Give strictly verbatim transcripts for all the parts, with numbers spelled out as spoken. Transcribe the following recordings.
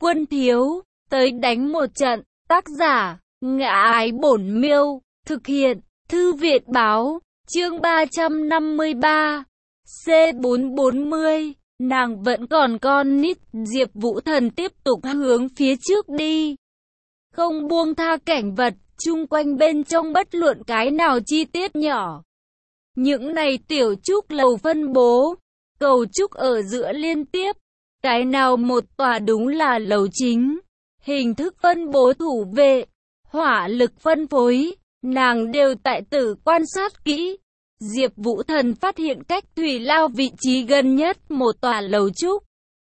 Quân thiếu, tới đánh một trận. Tác giả, Ngã Ái Bổn Miêu. Thực hiện, Thư viện báo. Chương ba trăm năm mươi ba. C bốn trăm bốn mươi. Nàng vẫn còn con nít. Diệp Vũ Thần tiếp tục hướng phía trước đi, không buông tha cảnh vật chung quanh bên trong bất luận cái nào chi tiết nhỏ. Những này tiểu trúc lầu phân bố, cầu trúc ở giữa liên tiếp, cái nào một tòa đúng là lầu chính. Hình thức phân bố thủ vệ, hỏa lực phân phối, nàng đều tại tử quan sát kỹ. Diệp Vũ Thần phát hiện cách thủy lao vị trí gần nhất một tòa lầu trúc,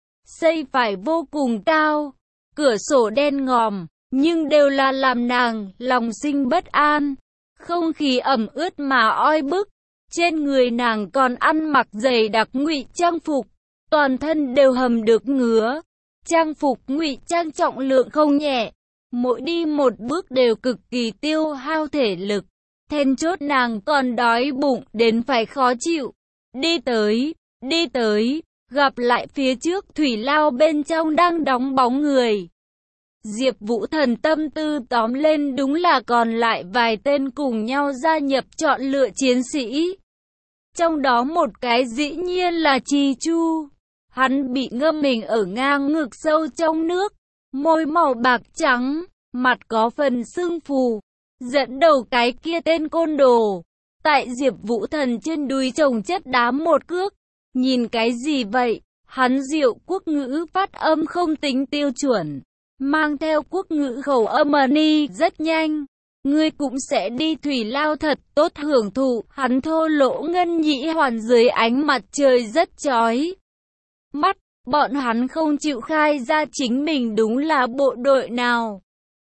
xây phải vô cùng cao, cửa sổ đen ngòm, nhưng đều là làm nàng lòng sinh bất an. Không khí ẩm ướt mà oi bức, trên người nàng còn ăn mặc dày đặc ngụy trang phục, toàn thân đều hầm được ngứa. Trang phục ngụy trang trọng lượng không nhẹ, mỗi đi một bước đều cực kỳ tiêu hao thể lực. Then chốt nàng còn đói bụng đến phải khó chịu. Đi tới, đi tới, gặp lại phía trước thủy lao bên trong đang đóng bóng người. Diệp Vũ Thần tâm tư tóm lên đúng là còn lại vài tên cùng nhau gia nhập chọn lựa chiến sĩ. Trong đó một cái dĩ nhiên là Chi Chu. Hắn bị ngâm mình ở ngang ngực sâu trong nước, môi màu bạc trắng, mặt có phần sưng phù. Dẫn đầu cái kia tên côn đồ. Tại Diệp Vũ Thần trên đùi chồng chất đá một cước. Nhìn cái gì vậy? Hắn Diệu quốc ngữ phát âm không tính tiêu chuẩn, mang theo quốc ngữ khẩu âm ni rất nhanh. Ngươi cũng sẽ đi thủy lao thật tốt hưởng thụ. Hắn thô lỗ ngân nhĩ hoàn dưới ánh mặt trời rất chói mắt. Bọn hắn không chịu khai ra chính mình đúng là bộ đội nào.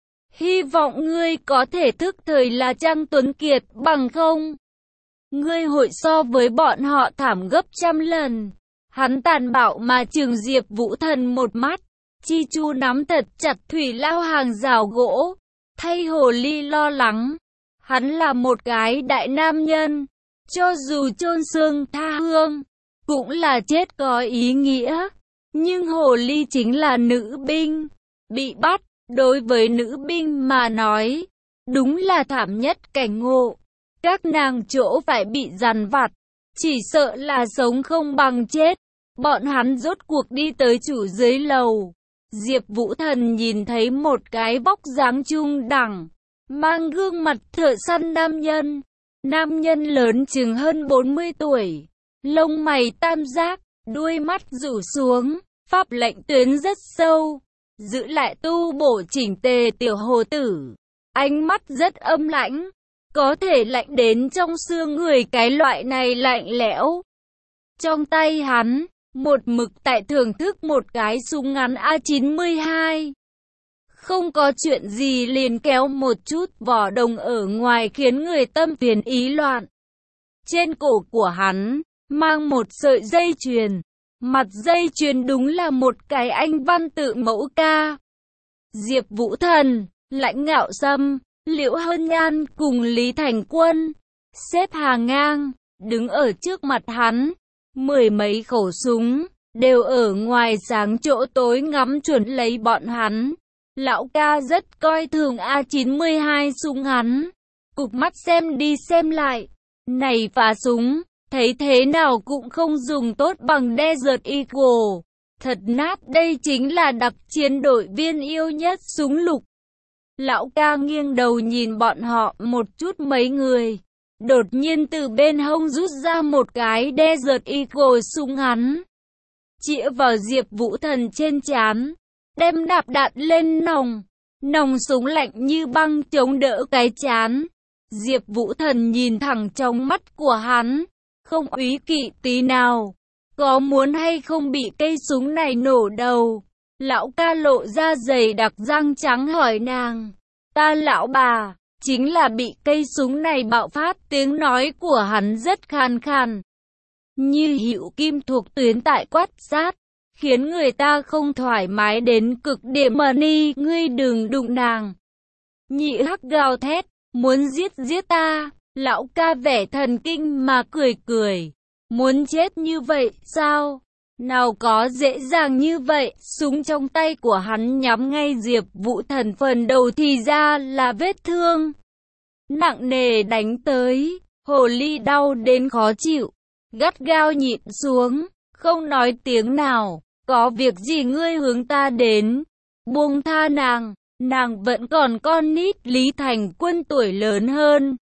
Hy vọng ngươi có thể thức thời là Trang Tuấn Kiệt, bằng không ngươi hội so với bọn họ thảm gấp trăm lần. Hắn tàn bạo mà trừng Diệp Vũ Thần một mắt. Chi Chu nắm thật chặt thủy lao hàng rào gỗ, thay hồ ly lo lắng. Hắn là một cái đại nam nhân, cho dù chôn xương tha hương, cũng là chết có ý nghĩa. Nhưng hồ ly chính là nữ binh, bị bắt, đối với nữ binh mà nói, đúng là thảm nhất cảnh ngộ. Các nàng chỗ phải bị dằn vặt, chỉ sợ là sống không bằng chết. Bọn hắn rốt cuộc đi tới chủ dưới lầu. Diệp Vũ Thần nhìn thấy một cái vóc dáng trung đẳng, mang gương mặt thợ săn nam nhân. Nam nhân lớn chừng hơn bốn mươi tuổi, lông mày tam giác, đuôi mắt rủ xuống, pháp lệnh tuyến rất sâu, giữ lại tu bổ chỉnh tề tiểu hồ tử. Ánh mắt rất âm lãnh, có thể lạnh đến trong xương người, cái loại này lạnh lẽo. Trong tay hắn, một mực tại thưởng thức một cái súng ngắn A chín mươi hai. Không có chuyện gì liền kéo một chút vỏ đồng ở ngoài khiến người tâm phiền ý loạn. Trên cổ của hắn, mang một sợi dây chuyền. Mặt dây chuyền đúng là một cái anh văn tự mẫu ca. Diệp Vũ Thần, Lãnh Ngạo Sâm, Liễu Hân Nhan cùng Lý Thành Quân xếp hàng ngang, đứng ở trước mặt hắn. Mười mấy khẩu súng, đều ở ngoài sáng chỗ tối ngắm chuẩn lấy bọn hắn. Lão ca rất coi thường A chín mươi hai súng hắn, cụp mắt xem đi xem lại. Này phá súng, thấy thế nào cũng không dùng tốt bằng Desert Eagle. Thật nát, đây chính là đặc chiến đội viên yêu nhất súng lục. Lão ca nghiêng đầu nhìn bọn họ một chút mấy người. Đột nhiên từ bên hông rút ra một cái Desert Eagle súng ngắn, chĩa vào Diệp Vũ Thần trên trán, đem nạp đạn lên nòng. Nòng súng lạnh như băng chống đỡ cái trán. Diệp Vũ Thần nhìn thẳng trong mắt của hắn, không úy kỵ tí nào. Có muốn hay không bị cây súng này nổ đầu? Lão ca lộ ra dày đặc răng trắng hỏi nàng. Ta lão bà, chính là bị cây súng này bạo phát. Tiếng nói của hắn rất khan khan, như hữu kim thuộc tuyến tại quát sát, khiến người ta không thoải mái đến cực điểm. Mà ni, ngươi đừng đụng nàng. Nhị hắc gào thét, muốn giết giết ta. Lão ca vẻ thần kinh mà cười cười. Muốn chết như vậy sao? Nào có dễ dàng như vậy, súng trong tay của hắn nhắm ngay Diệp Vũ Thần phần đầu thì ra là vết thương nặng nề đánh tới. Hồ ly đau đến khó chịu, gắt gao nhịn xuống, không nói tiếng nào. Có việc gì ngươi hướng ta đến? Buông tha nàng, nàng vẫn còn con nít. Lý Thành Quân tuổi lớn hơn.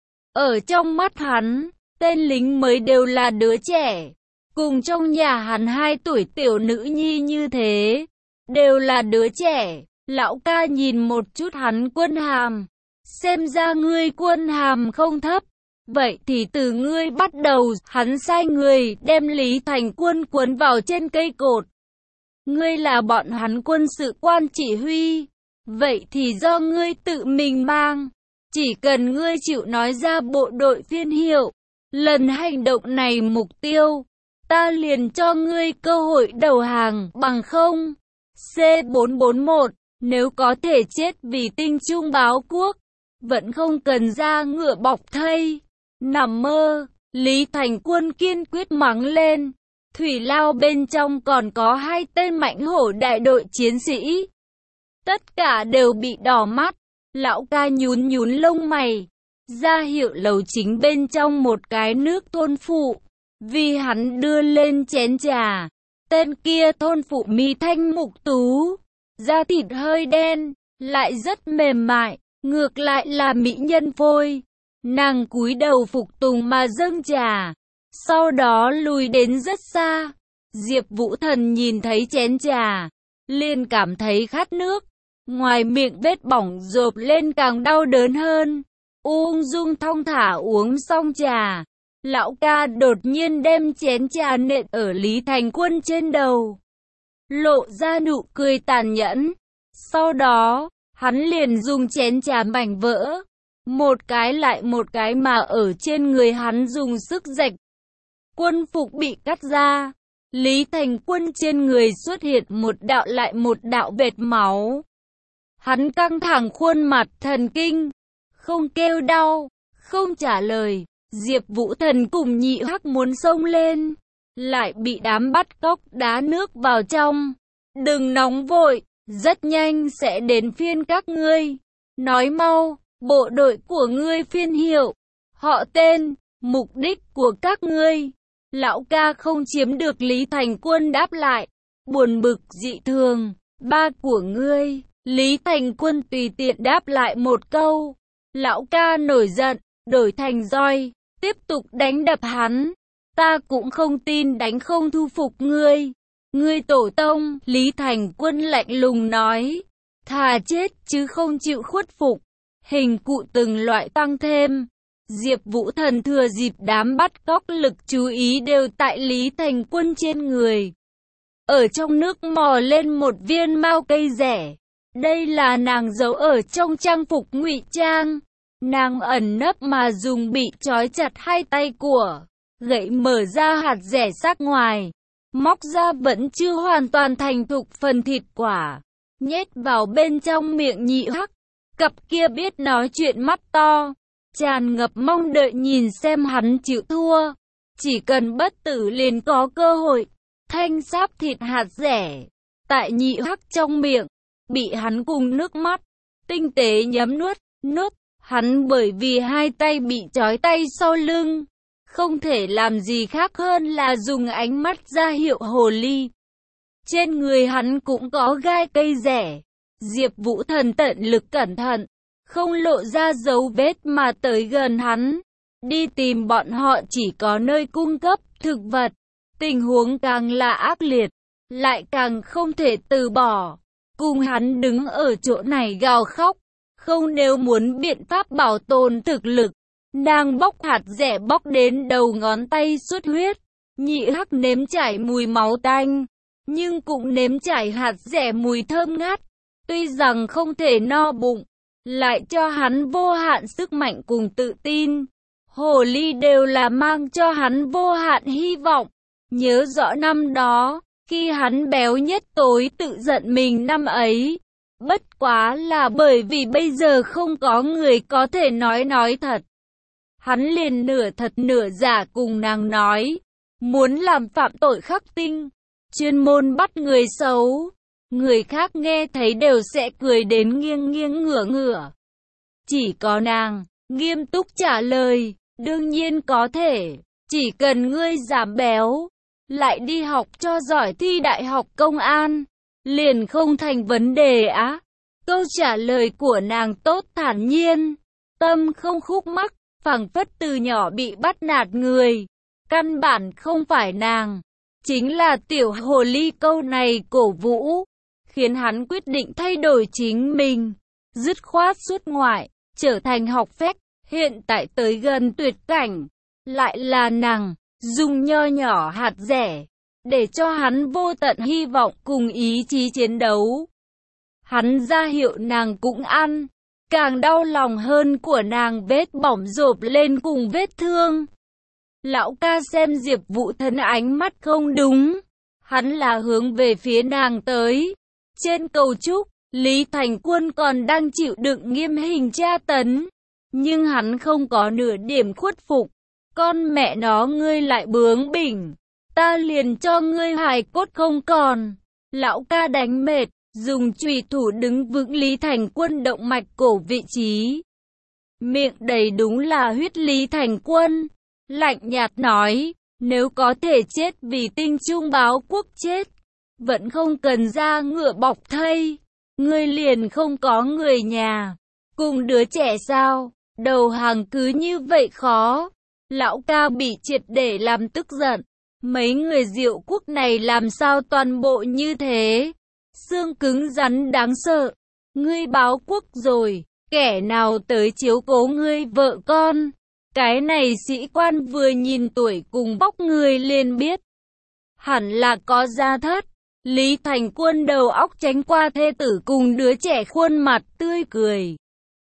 Ở trong mắt hắn, tên lính mới đều là đứa trẻ. Cùng trong nhà hắn hai tuổi tiểu nữ nhi như thế, đều là đứa trẻ. Lão ca nhìn một chút hắn quân hàm, xem ra ngươi quân hàm không thấp. Vậy thì từ ngươi bắt đầu. Hắn sai người đem Lý Thành Quân cuốn vào trên cây cột. Ngươi là bọn hắn quân sự quan chỉ huy, vậy thì do ngươi tự mình mang. Chỉ cần ngươi chịu nói ra bộ đội phiên hiệu, lần hành động này mục tiêu, ta liền cho ngươi cơ hội đầu hàng, bằng không. C bốn bốn một, nếu có thể chết vì tinh trung báo quốc, vẫn không cần ra ngựa bọc thây. Nằm mơ. Lý Thành Quân kiên quyết mắng lên. Thủy lao bên trong còn có hai tên mãnh hổ đại đội chiến sĩ. Tất cả đều bị đỏ mắt. Lão ca nhún nhún lông mày, ra hiệu lầu chính bên trong một cái nước thôn phụ, vì hắn đưa lên chén trà. Tên kia thôn phụ mi thanh mục tú, da thịt hơi đen, lại rất mềm mại, ngược lại là mỹ nhân phôi. Nàng cúi đầu phục tùng mà dâng trà, sau đó lùi đến rất xa. Diệp Vũ Thần nhìn thấy chén trà, liền cảm thấy khát nước. Ngoài miệng vết bỏng rộp lên càng đau đớn hơn. Ung dung thong thả uống xong trà, lão ca đột nhiên đem chén trà nện ở Lý Thành Quân trên đầu, lộ ra nụ cười tàn nhẫn. Sau đó, hắn liền dùng chén trà mảnh vỡ, một cái lại một cái mà ở trên người hắn dùng sức rạch. Quân phục bị cắt ra, Lý Thành Quân trên người xuất hiện một đạo lại một đạo vệt máu. Hắn căng thẳng khuôn mặt, thần kinh, không kêu đau, không trả lời. Diệp Vũ Thần cùng Nhị Hắc muốn xông lên, lại bị đám bắt cóc đá nước vào trong. Đừng nóng vội, rất nhanh sẽ đến phiên các ngươi. Nói mau, bộ đội của ngươi phiên hiệu, họ tên, mục đích của các ngươi. Lão ca không chiếm được. Lý Thành Quân đáp lại, buồn bực dị thường. Ba của ngươi. Lý Thành Quân tùy tiện đáp lại một câu. Lão ca nổi giận, đổi thành roi, tiếp tục đánh đập hắn. Ta cũng không tin đánh không thu phục ngươi. Ngươi tổ tông. Lý Thành Quân lạnh lùng nói, thà chết chứ không chịu khuất phục. Hình cụ từng loại tăng thêm. Diệp Vũ Thần thừa dịp đám bắt cóc lực chú ý đều tại Lý Thành Quân trên người. Ở trong nước mò lên một viên mao cây rẻ. Đây là nàng giấu ở trong trang phục ngụy trang. Nàng ẩn nấp mà dùng bị trói chặt hai tay của gậy mở ra hạt rẻ sắc ngoài, móc ra vẫn chưa hoàn toàn thành thục phần thịt quả, nhét vào bên trong miệng Nhị Hắc. Cặp kia biết nói chuyện mắt to, tràn ngập mong đợi nhìn xem hắn chịu thua. Chỉ cần bất tử liền có cơ hội. Thanh sáp thịt hạt rẻ tại Nhị Hắc trong miệng, bị hắn cùng nước mắt tinh tế nhấm nuốt. Nuốt, hắn bởi vì hai tay bị trói tay sau lưng, không thể làm gì khác hơn là dùng ánh mắt ra hiệu hồ ly. Trên người hắn cũng có gai cây rẻ. Diệp Vũ Thần tận lực cẩn thận, không lộ ra dấu vết mà tới gần hắn. Đi tìm bọn họ chỉ có nơi cung cấp thực vật. Tình huống càng là ác liệt, lại càng không thể từ bỏ. Cùng hắn đứng ở chỗ này gào khóc, không nếu muốn biện pháp bảo tồn thực lực. Nàng bóc hạt rẻ bóc đến đầu ngón tay xuất huyết. Nhị Hắc nếm trải mùi máu tanh, nhưng cũng nếm trải hạt rẻ mùi thơm ngát. Tuy rằng không thể no bụng, lại cho hắn vô hạn sức mạnh cùng tự tin. Hồ ly đều là mang cho hắn vô hạn hy vọng. Nhớ rõ năm đó, khi hắn béo nhất tối tự giận mình năm ấy. Bất quá là bởi vì bây giờ không có người có thể nói nói thật. Hắn liền nửa thật nửa giả cùng nàng nói, muốn làm phạm tội khắc tinh, chuyên môn bắt người xấu. Người khác nghe thấy đều sẽ cười đến nghiêng nghiêng ngửa ngửa. Chỉ có nàng, nghiêm túc trả lời, đương nhiên có thể, chỉ cần ngươi giảm béo, lại đi học cho giỏi thi đại học công an, liền không thành vấn đề á. Câu trả lời của nàng tốt thản nhiên, tâm không khúc mắc, phảng phất từ nhỏ bị bắt nạt người. Căn bản không phải nàng, chính là tiểu hồ ly câu này cổ vũ, khiến hắn quyết định thay đổi chính mình, dứt khoát xuất ngoại, trở thành học phép, hiện tại tới gần tuyệt cảnh, lại là nàng, dùng nho nhỏ hạt rẻ, để cho hắn vô tận hy vọng cùng ý chí chiến đấu. Hắn ra hiệu nàng cũng ăn, càng đau lòng hơn của nàng vết bỏng rộp lên cùng vết thương. Lão ca xem Diệp Vũ Thần ánh mắt không đúng, hắn là hướng về phía nàng tới. Trên cầu trúc, Lý Thành Quân còn đang chịu đựng nghiêm hình tra tấn, nhưng hắn không có nửa điểm khuất phục. Con mẹ nó ngươi lại bướng bỉnh, ta liền cho ngươi hài cốt không còn. Lão ca đánh mệt, dùng chùy thủ đứng vững Lý Thành Quân động mạch cổ vị trí. Miệng đầy đúng là huyết. Lý Thành Quân lạnh nhạt nói, nếu có thể chết vì tinh trung báo quốc chết, vẫn không cần ra ngựa bọc thây. Ngươi liền không có người nhà, cùng đứa trẻ sao? Đầu hàng cứ như vậy khó. Lão ca bị triệt để làm tức giận. Mấy người Diệu Quốc này làm sao toàn bộ như thế? Xương cứng rắn đáng sợ. Ngươi báo quốc rồi, kẻ nào tới chiếu cố ngươi vợ con? Cái này sĩ quan vừa nhìn tuổi cùng vóc người liền biết, hẳn là có gia thất. Lý Thành Quân đầu óc tránh qua thê tử cùng đứa trẻ, khuôn mặt tươi cười.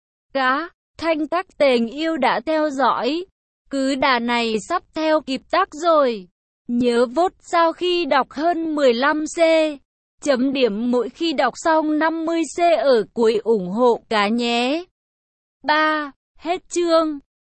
Cá, Thanh Tắc Tình yêu đã theo dõi, cứ đà này sắp theo kịp tắc rồi. Nhớ vote sau khi đọc hơn mười lăm C, chấm điểm mỗi khi đọc xong năm mươi C ở cuối ủng hộ cá nhé. ba. Hết chương.